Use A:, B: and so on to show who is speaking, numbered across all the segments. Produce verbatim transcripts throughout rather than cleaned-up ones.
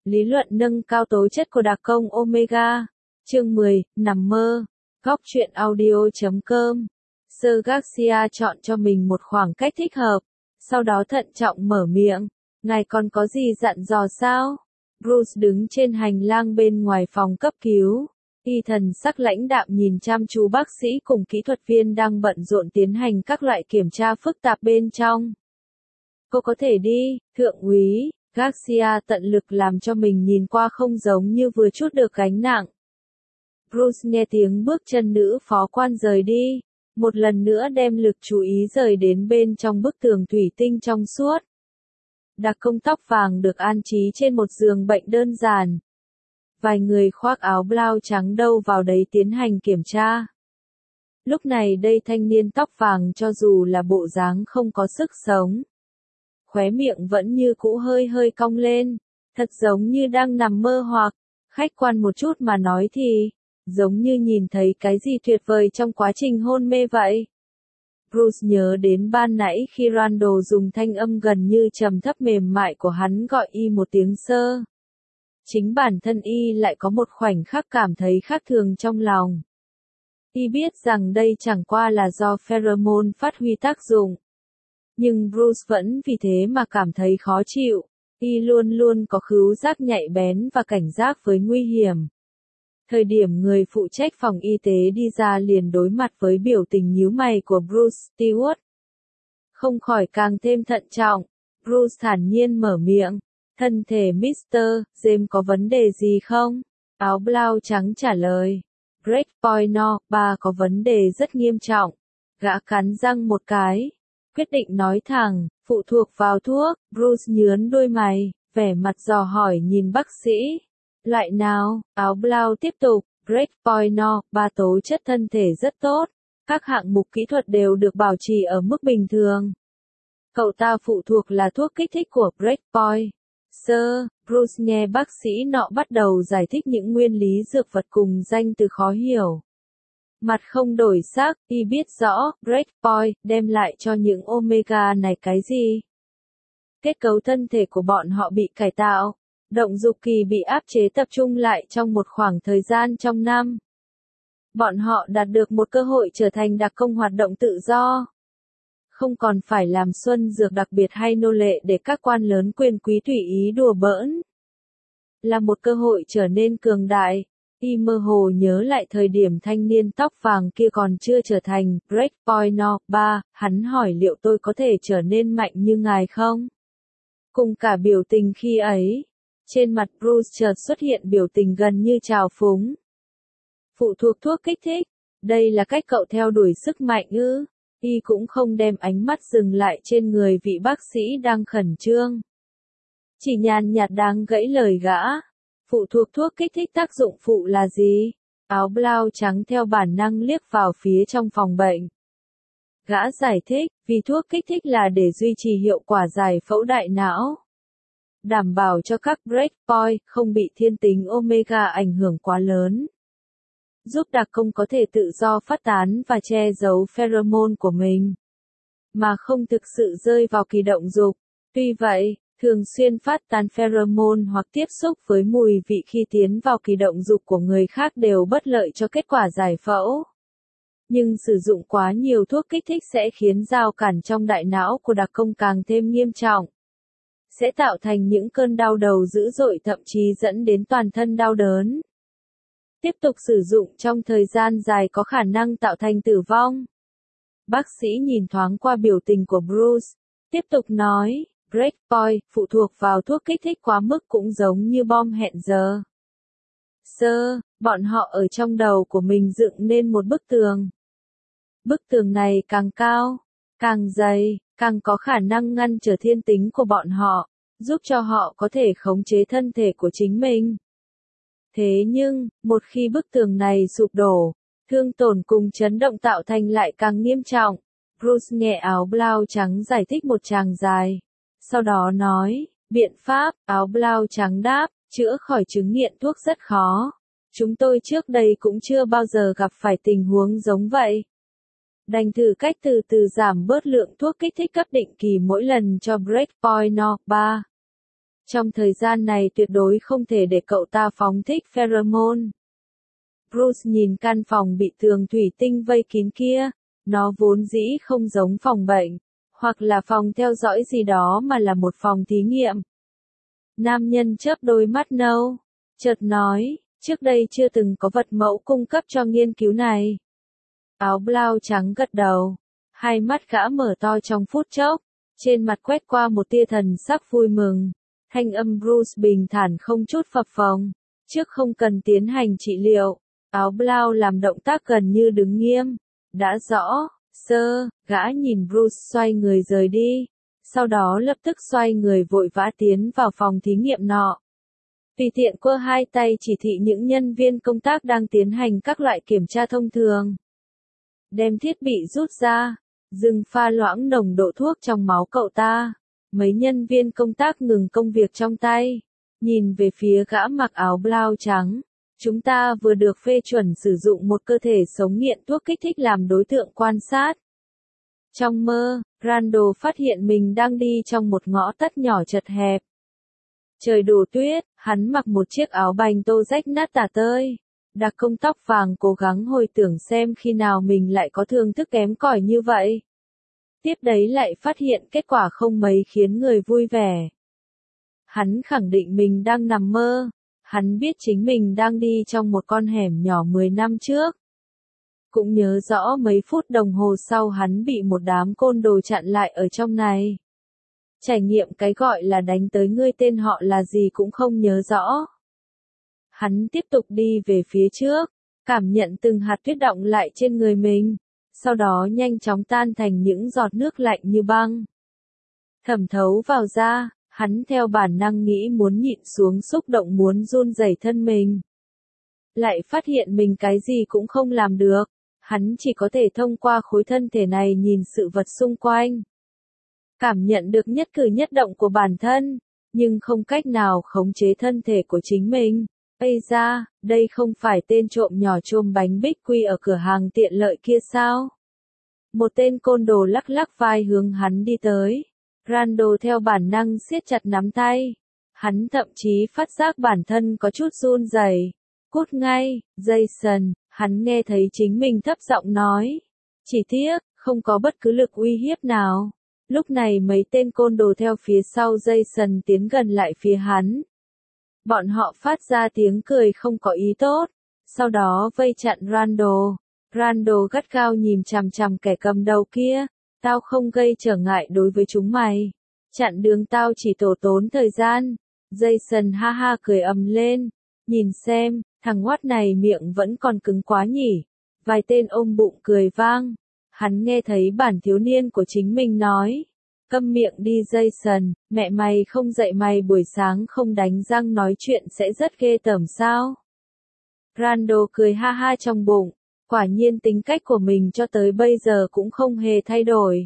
A: Lý luận nâng cao tố chất của đặc công Omega. Chương mười, nằm mơ. Góc truyện audio chấm com. Sir Garcia chọn cho mình một khoảng cách thích hợp, sau đó thận trọng mở miệng. Ngài còn có gì dặn dò sao? Bruce đứng trên hành lang bên ngoài phòng cấp cứu. Y thần sắc lãnh đạm nhìn chăm chú bác sĩ cùng kỹ thuật viên đang bận rộn tiến hành các loại kiểm tra phức tạp bên trong. Cô có thể đi, thượng úy. Garcia tận lực làm cho mình nhìn qua không giống như vừa chút được gánh nặng. Bruce nghe tiếng bước chân nữ phó quan rời đi, một lần nữa đem lực chú ý rời đến bên trong bức tường thủy tinh trong suốt. Đặc công tóc vàng được an trí trên một giường bệnh đơn giản. Vài người khoác áo blau trắng đâu vào đấy tiến hành kiểm tra. Lúc này đây thanh niên tóc vàng cho dù là bộ dáng không có sức sống, khóe miệng vẫn như cũ hơi hơi cong lên, thật giống như đang nằm mơ hoặc, khách quan một chút mà nói thì, giống như nhìn thấy cái gì tuyệt vời trong quá trình hôn mê vậy. Bruce nhớ đến ban nãy khi Randall dùng thanh âm gần như trầm thấp mềm mại của hắn gọi y một tiếng sơ. Chính bản thân y lại có một khoảnh khắc cảm thấy khác thường trong lòng. Y biết rằng đây chẳng qua là do pheromone phát huy tác dụng. Nhưng Bruce vẫn vì thế mà cảm thấy khó chịu. Y luôn luôn có khứu giác nhạy bén và cảnh giác với nguy hiểm. Thời điểm người phụ trách phòng y tế đi ra liền đối mặt với biểu tình nhíu mày của Bruce Stewart. Không khỏi càng thêm thận trọng, Bruce thản nhiên mở miệng. Thân thể mít tơ James có vấn đề gì không? Áo blau trắng trả lời. Breakpoint no, ba có vấn đề rất nghiêm trọng. Gã cắn răng một cái. Quyết định nói thẳng, phụ thuộc vào thuốc. Bruce nhướng đôi mày, vẻ mặt dò hỏi nhìn bác sĩ. Loại nào? Áo blau tiếp tục. Breakpoint no, ba tố chất thân thể rất tốt. Các hạng mục kỹ thuật đều được bảo trì ở mức bình thường. Cậu ta phụ thuộc là thuốc kích thích của Breakpoint. Sir, Bruce nghe bác sĩ nọ bắt đầu giải thích những nguyên lý dược vật cùng danh từ khó hiểu. Mặt không đổi sắc, y biết rõ, Breakpoint đem lại cho những Omega này cái gì. Kết cấu thân thể của bọn họ bị cải tạo, động dục kỳ bị áp chế tập trung lại trong một khoảng thời gian trong năm. Bọn họ đạt được một cơ hội trở thành đặc công hoạt động tự do. Không còn phải làm xuân dược đặc biệt hay nô lệ để các quan lớn quyền quý tùy ý đùa bỡn. Là một cơ hội trở nên cường đại. Y mơ hồ nhớ lại thời điểm thanh niên tóc vàng kia còn chưa trở thành Breakpoint no. ba, hắn hỏi liệu tôi có thể trở nên mạnh như ngài không? Cùng cả biểu tình khi ấy, trên mặt Bruce chợt xuất hiện biểu tình gần như trào phúng. Phụ thuộc thuốc kích thích, đây là cách cậu theo đuổi sức mạnh ư? Y cũng không đem ánh mắt dừng lại trên người vị bác sĩ đang khẩn trương. Chỉ nhàn nhạt đang gãy lời gã. Phụ thuộc thuốc kích thích tác dụng phụ là gì? Áo blau trắng theo bản năng liếc vào phía trong phòng bệnh. Gã giải thích, vì thuốc kích thích là để duy trì hiệu quả giải phẫu đại não. Đảm bảo cho các breakpoint không bị thiên tính Omega ảnh hưởng quá lớn. Giúp đặc công có thể tự do phát tán và che giấu pheromone của mình, mà không thực sự rơi vào kỳ động dục. Tuy vậy, thường xuyên phát tán pheromone hoặc tiếp xúc với mùi vị khi tiến vào kỳ động dục của người khác đều bất lợi cho kết quả giải phẫu. Nhưng sử dụng quá nhiều thuốc kích thích sẽ khiến rào cản trong đại não của đặc công càng thêm nghiêm trọng. Sẽ tạo thành những cơn đau đầu dữ dội thậm chí dẫn đến toàn thân đau đớn. Tiếp tục sử dụng trong thời gian dài có khả năng tạo thành tử vong. Bác sĩ nhìn thoáng qua biểu tình của Bruce, tiếp tục nói, Breakpoint phụ thuộc vào thuốc kích thích quá mức cũng giống như bom hẹn giờ. Sir, bọn họ ở trong đầu của mình dựng nên một bức tường. Bức tường này càng cao, càng dày, càng có khả năng ngăn trở thiên tính của bọn họ, giúp cho họ có thể khống chế thân thể của chính mình. Thế nhưng, một khi bức tường này sụp đổ, thương tổn cùng chấn động tạo thành lại càng nghiêm trọng. Bruce nghe áo blau trắng giải thích một tràng dài. Sau đó nói, biện pháp, áo blau trắng đáp, chữa khỏi chứng nghiện thuốc rất khó. Chúng tôi trước đây cũng chưa bao giờ gặp phải tình huống giống vậy. Đành thử cách từ từ giảm bớt lượng thuốc kích thích cấp định kỳ mỗi lần cho Breakpoint no. ba. Trong thời gian này tuyệt đối không thể để cậu ta phóng thích pheromone. Bruce nhìn căn phòng bị tường thủy tinh vây kín kia, nó vốn dĩ không giống phòng bệnh, hoặc là phòng theo dõi gì đó mà là một phòng thí nghiệm. Nam nhân chớp đôi mắt nâu, chợt nói, trước đây chưa từng có vật mẫu cung cấp cho nghiên cứu này. Áo blau trắng gật đầu, hai mắt gã mở to trong phút chốc, trên mặt quét qua một tia thần sắc vui mừng. Thanh âm Bruce bình thản không chút phập phồng, trước không cần tiến hành trị liệu. Áo blau làm động tác gần như đứng nghiêm. Đã rõ, sơ, gã nhìn Bruce xoay người rời đi, sau đó lập tức xoay người vội vã tiến vào phòng thí nghiệm nọ. Tùy tiện quơ hai tay chỉ thị những nhân viên công tác đang tiến hành các loại kiểm tra thông thường. Đem thiết bị rút ra, dừng pha loãng nồng độ thuốc trong máu cậu ta. Mấy nhân viên công tác ngừng công việc trong tay, nhìn về phía gã mặc áo blau trắng. Chúng ta vừa được phê chuẩn sử dụng một cơ thể sống nghiện thuốc kích thích làm đối tượng quan sát. Trong mơ, Randall phát hiện mình đang đi trong một ngõ tắt nhỏ chật hẹp. Trời đổ tuyết, hắn mặc một chiếc áo bành tô rách nát tả tơi. Đặc công tóc vàng cố gắng hồi tưởng xem khi nào mình lại có thương thức kém cỏi như vậy. Tiếp đấy lại phát hiện kết quả không mấy khiến người vui vẻ. Hắn khẳng định mình đang nằm mơ. Hắn biết chính mình đang đi trong một con hẻm nhỏ mười năm trước. Cũng nhớ rõ mấy phút đồng hồ sau hắn bị một đám côn đồ chặn lại ở trong này. Trải nghiệm cái gọi là đánh tới ngươi tên họ là gì cũng không nhớ rõ. Hắn tiếp tục đi về phía trước, cảm nhận từng hạt tuyết đọng lại trên người mình, sau đó nhanh chóng tan thành những giọt nước lạnh như băng. Thẩm thấu vào da. Hắn theo bản năng nghĩ muốn nhịn xuống xúc động muốn run rẩy thân mình. Lại phát hiện mình cái gì cũng không làm được. Hắn chỉ có thể thông qua khối thân thể này nhìn sự vật xung quanh. Cảm nhận được nhất cử nhất động của bản thân, nhưng không cách nào khống chế thân thể của chính mình. Ây da, đây không phải tên trộm nhỏ trôm bánh bích quy ở cửa hàng tiện lợi kia sao? Một tên côn đồ lắc lắc vai hướng hắn đi tới. Randall theo bản năng siết chặt nắm tay. Hắn thậm chí phát giác bản thân có chút run rẩy. Cút ngay, Jason, hắn nghe thấy chính mình thấp giọng nói. Chỉ tiếc, không có bất cứ lực uy hiếp nào. Lúc này mấy tên côn đồ theo phía sau Jason tiến gần lại phía hắn. Bọn họ phát ra tiếng cười không có ý tốt. Sau đó vây chặn Randall. Randall gắt gao nhìn chằm chằm kẻ cầm đầu kia. Tao không gây trở ngại đối với chúng mày. Chặn đường tao chỉ tổ tốn thời gian. Jason ha ha cười ầm lên. Nhìn xem, thằng ngoát này miệng vẫn còn cứng quá nhỉ. Vài tên ôm bụng cười vang. Hắn nghe thấy bản thiếu niên của chính mình nói. Câm miệng đi Jason, mẹ mày không dạy mày buổi sáng không đánh răng nói chuyện sẽ rất ghê tởm sao. Randall cười ha ha trong bụng. Quả nhiên tính cách của mình cho tới bây giờ cũng không hề thay đổi.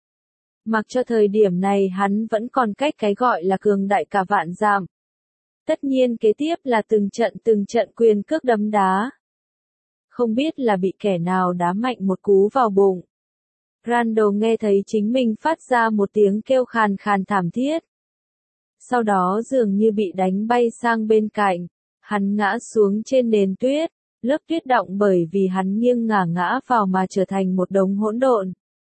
A: Mặc cho thời điểm này hắn vẫn còn cách cái gọi là cường đại cả vạn dặm. Tất nhiên kế tiếp là từng trận từng trận quyền cước đấm đá. Không biết là bị kẻ nào đá mạnh một cú vào bụng. Randall nghe thấy chính mình phát ra một tiếng kêu khàn khàn thảm thiết. Sau đó dường như bị đánh bay sang bên cạnh. Hắn ngã xuống trên nền tuyết. Lớp tuyết đọng bởi vì hắn nghiêng ngả ngã vào mà trở thành một đống hỗn độn.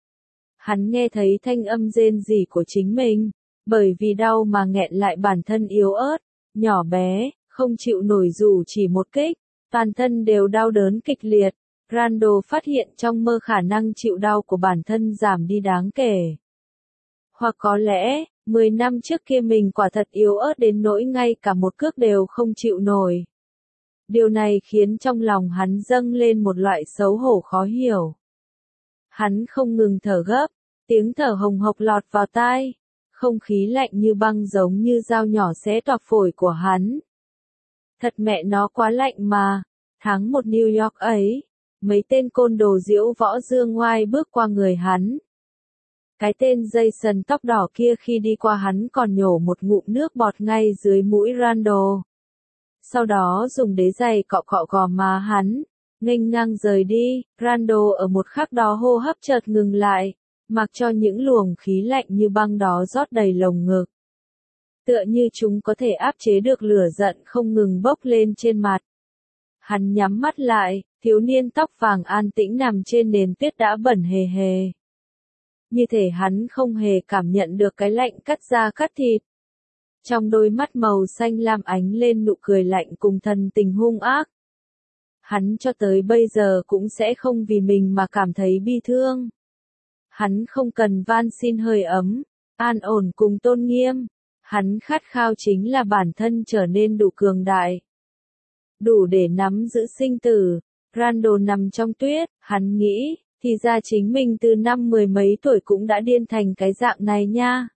A: Hắn nghe thấy thanh âm rên rỉ của chính mình, bởi vì đau mà nghẹn lại bản thân yếu ớt, nhỏ bé, không chịu nổi dù chỉ một kích, toàn thân đều đau đớn kịch liệt. Randall phát hiện trong mơ khả năng chịu đau của bản thân giảm đi đáng kể. Hoặc có lẽ, mười năm trước kia mình quả thật yếu ớt đến nỗi ngay cả một cước đều không chịu nổi. Điều này khiến trong lòng hắn dâng lên một loại xấu hổ khó hiểu. Hắn không ngừng thở gấp, tiếng thở hồng hộc lọt vào tai, không khí lạnh như băng giống như dao nhỏ xé toạc phổi của hắn. Thật mẹ nó quá lạnh mà, tháng một New York ấy, mấy tên côn đồ diễu võ dương ngoai bước qua người hắn. Cái tên Jason tóc đỏ kia khi đi qua hắn còn nhổ một ngụm nước bọt ngay dưới mũi Randall. Sau đó dùng đế giày cọ cọ gò má hắn, nghênh ngang rời đi. Randall ở một khắc đó hô hấp chợt ngừng lại, mặc cho những luồng khí lạnh như băng đó rót đầy lồng ngực. tựa như chúng có thể áp chế được lửa giận không ngừng bốc lên trên mặt. Hắn nhắm mắt lại, thiếu niên tóc vàng an tĩnh nằm trên nền tuyết đã bẩn hề hề. Như thể hắn không hề cảm nhận được cái lạnh cắt da cắt thịt. Trong đôi mắt màu xanh lam ánh lên nụ cười lạnh cùng thần tình hung ác. Hắn cho tới bây giờ cũng sẽ không vì mình mà cảm thấy bi thương. Hắn không cần van xin hơi ấm, an ổn cùng tôn nghiêm. Hắn khát khao chính là bản thân trở nên đủ cường đại. Đủ để nắm giữ sinh tử. Randall nằm trong tuyết, hắn nghĩ, thì ra chính mình từ năm mười mấy tuổi cũng đã điên thành cái dạng này nha.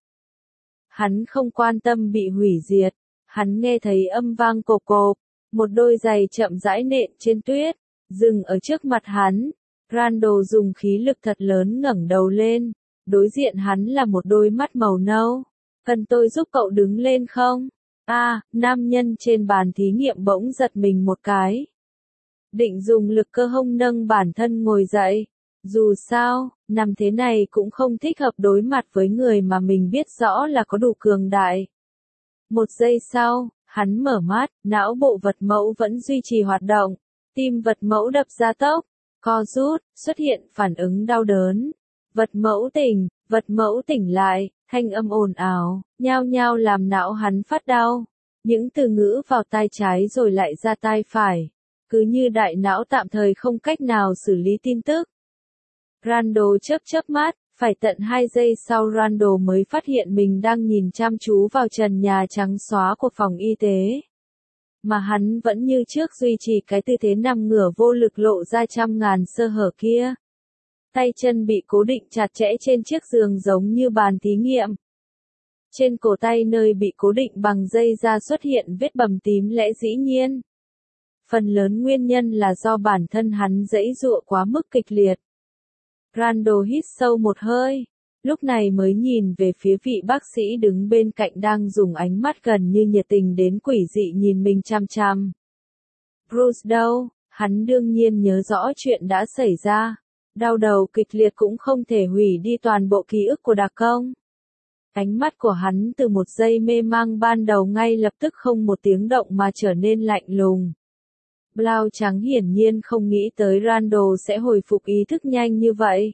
A: Hắn không quan tâm bị hủy diệt, hắn nghe thấy âm vang cộp cộp, một đôi giày chậm rãi nện trên tuyết, dừng ở trước mặt hắn. Randall dùng khí lực thật lớn ngẩng đầu lên, đối diện hắn là một đôi mắt màu nâu. Cần tôi giúp cậu đứng lên không? A, à, nam nhân trên bàn thí nghiệm bỗng giật mình một cái. Định dùng lực cơ hông nâng bản thân ngồi dậy. Dù sao, nằm thế này cũng không thích hợp đối mặt với người mà mình biết rõ là có đủ cường đại. Một giây sau, hắn mở mắt, não bộ vật mẫu vẫn duy trì hoạt động. Tim vật mẫu đập ra tốc, co rút, xuất hiện phản ứng đau đớn. Vật mẫu tỉnh, vật mẫu tỉnh lại, thanh âm ồn ào, nhao nhao làm não hắn phát đau. Những từ ngữ vào tai trái rồi lại ra tai phải. Cứ như đại não tạm thời không cách nào xử lý tin tức. Randall chớp chớp mắt, phải tận hai giây sau Randall mới phát hiện mình đang nhìn chăm chú vào trần nhà trắng xóa của phòng y tế. Mà hắn vẫn như trước duy trì cái tư thế nằm ngửa vô lực lộ ra trăm ngàn sơ hở kia. Tay chân bị cố định chặt chẽ trên chiếc giường giống như bàn thí nghiệm. Trên cổ tay nơi bị cố định bằng dây da xuất hiện vết bầm tím lẽ dĩ nhiên. Phần lớn nguyên nhân là do bản thân hắn giãy giụa quá mức kịch liệt. Randall hít sâu một hơi, lúc này mới nhìn về phía vị bác sĩ đứng bên cạnh đang dùng ánh mắt gần như nhiệt tình đến quỷ dị nhìn mình chăm chăm. Bruce đâu? Hắn đương nhiên nhớ rõ chuyện đã xảy ra. Đau đầu kịch liệt cũng không thể hủy đi toàn bộ ký ức của đặc công. Ánh mắt của hắn từ một giây mê mang ban đầu ngay lập tức không một tiếng động mà trở nên lạnh lùng. Blau trắng hiển nhiên không nghĩ tới Randall sẽ hồi phục ý thức nhanh như vậy.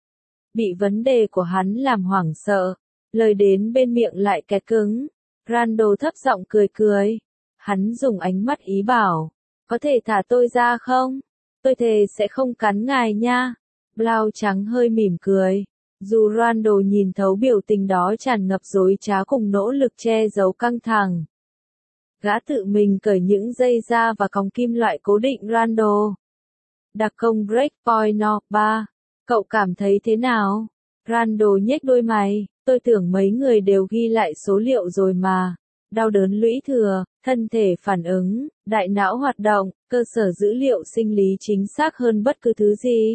A: Bị vấn đề của hắn làm hoảng sợ, lời đến bên miệng lại kẹt cứng. Randall thấp giọng cười cười. Hắn dùng ánh mắt ý bảo, có thể thả tôi ra không? Tôi thề sẽ không cắn ngài nha. Blau trắng hơi mỉm cười. Dù Randall nhìn thấu biểu tình đó tràn ngập dối trá cùng nỗ lực che giấu căng thẳng. Gã tự mình cởi những dây da và còng kim loại cố định Randall. Đặc công Breakpoint No. ba. Cậu cảm thấy thế nào? Randall nhếch đôi mày, tôi tưởng mấy người đều ghi lại số liệu rồi mà. Đau đớn lũy thừa, thân thể phản ứng, đại não hoạt động, cơ sở dữ liệu sinh lý chính xác hơn bất cứ thứ gì.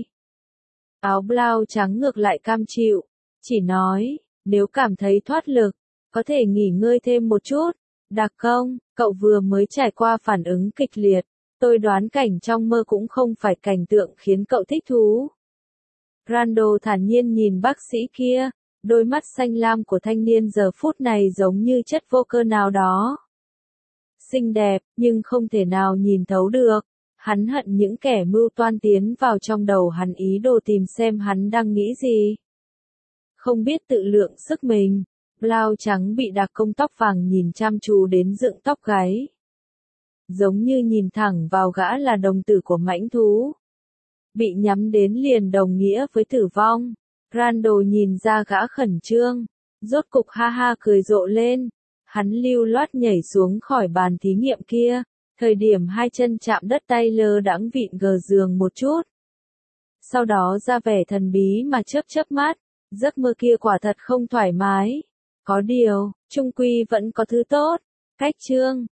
A: Áo blau trắng ngược lại cam chịu, chỉ nói, nếu cảm thấy thoát lực, có thể nghỉ ngơi thêm một chút. Đặc công, cậu vừa mới trải qua phản ứng kịch liệt, tôi đoán cảnh trong mơ cũng không phải cảnh tượng khiến cậu thích thú. Randall thản nhiên nhìn bác sĩ kia, đôi mắt xanh lam của thanh niên giờ phút này giống như chất vô cơ nào đó. Xinh đẹp, nhưng không thể nào nhìn thấu được. Hắn hận những kẻ mưu toan tiến vào trong đầu hắn ý đồ tìm xem hắn đang nghĩ gì. Không biết tự lượng sức mình. Blau trắng bị đặc công tóc vàng nhìn chăm chú đến dựng tóc gáy. Giống như nhìn thẳng vào gã là đồng tử của mãnh thú. Bị nhắm đến liền đồng nghĩa với tử vong. Randall nhìn ra gã khẩn trương. Rốt cục ha ha cười rộ lên. Hắn lưu loát nhảy xuống khỏi bàn thí nghiệm kia. Thời điểm hai chân chạm đất tay lơ đãng vịn gờ giường một chút. Sau đó ra vẻ thần bí mà chớp chớp mắt. Giấc mơ kia quả thật không thoải mái. Có điều, chung quy vẫn có thứ tốt. Cách chương